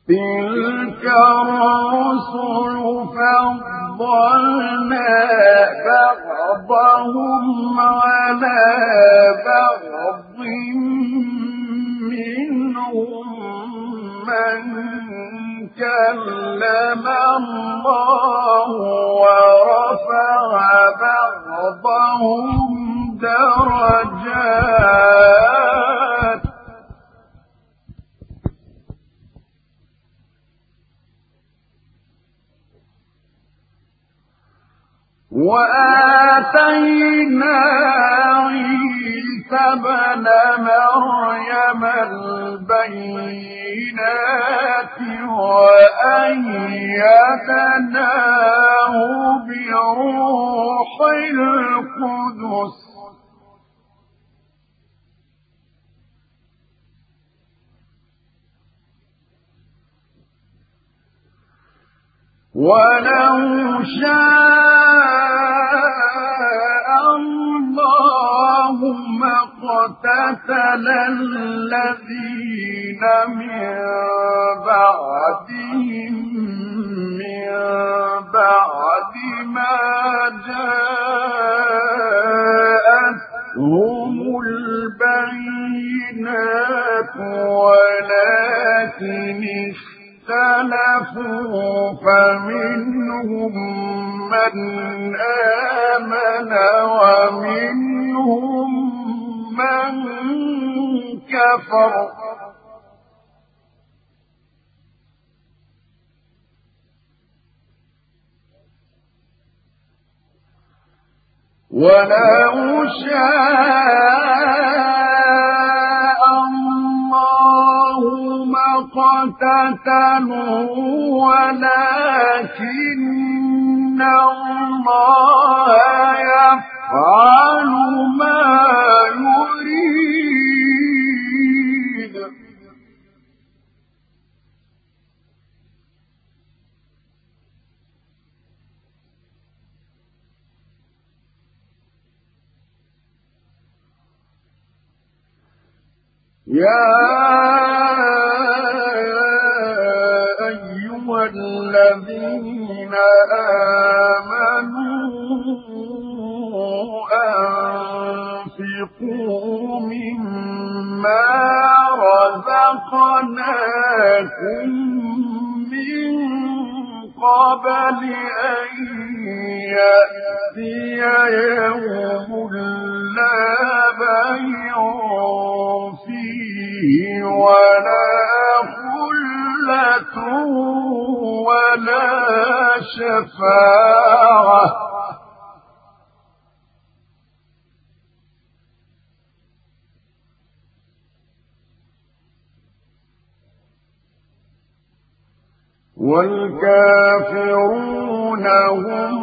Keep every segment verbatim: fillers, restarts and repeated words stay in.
تلك الرسل فضلنا بعضهم على بعض منهم من كلم الله ورفع بعضهم درجات وآتينا عيسى ابن مريم البينات وأيدناه بروح القدس ولو شاء الله ما اقتتل الذين من بعدهم من بعد ما جاءتهم البينات ولكن اختلفوا فمنهم من آمن ومنهم من كفر ولو شاء الله ما اقتتلوا ولكن الله يفعل ما يريد يا أيها الذين آمنوا أنفقوا مما رزقناكم من قبل أن يأتي يوم لا بيع فيه ولا خلة ولا شفاعة والكافرون هم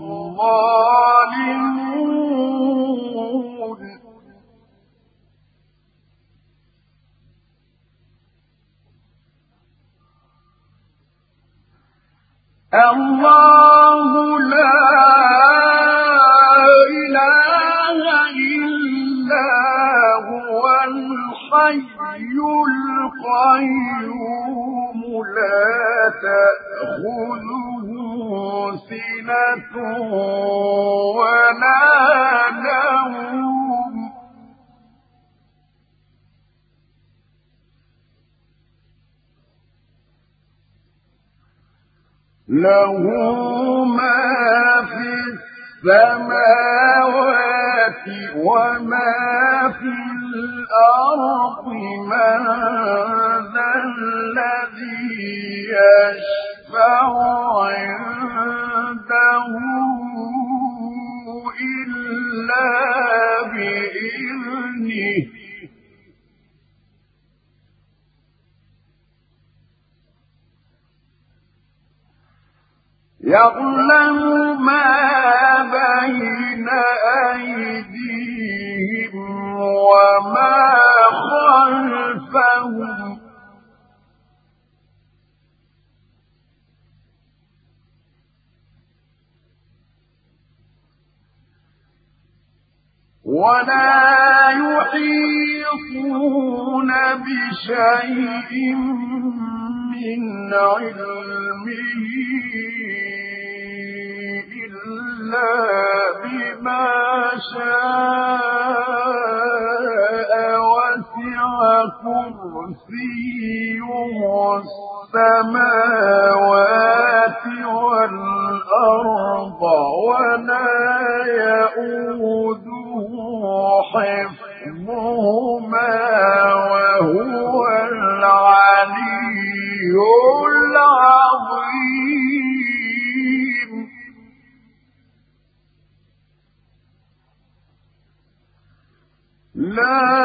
الظالمون الله لا إله إلا هو الحي القيوم لا تأخذه سنة ولا نوم له ما في السماوات وما في الأرض من ذا الذي يشفع عنده إلا بإذنه يعلم ما بين أيديهم وما خلفهم ولا يحيطون بشيء من علمه إلا بما شاء وسع كرسيه السماوات والأرض ولا يئوده حفظهما وهو العلي العظيم. لا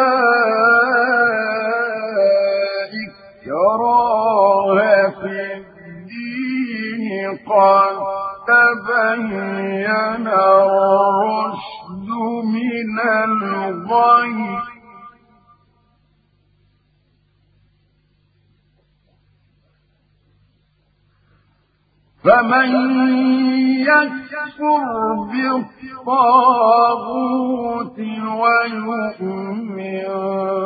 إكراه في الدين قد تبين الرشد من الغي فمن يكفر بالطاغوت ويؤمن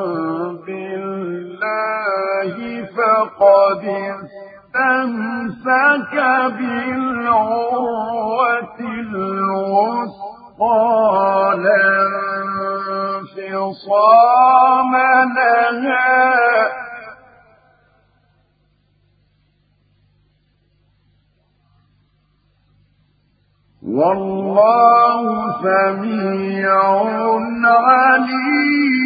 بالله فقد استمسك بالعروة الوثقى لا انفصام لها والله سميع عليم.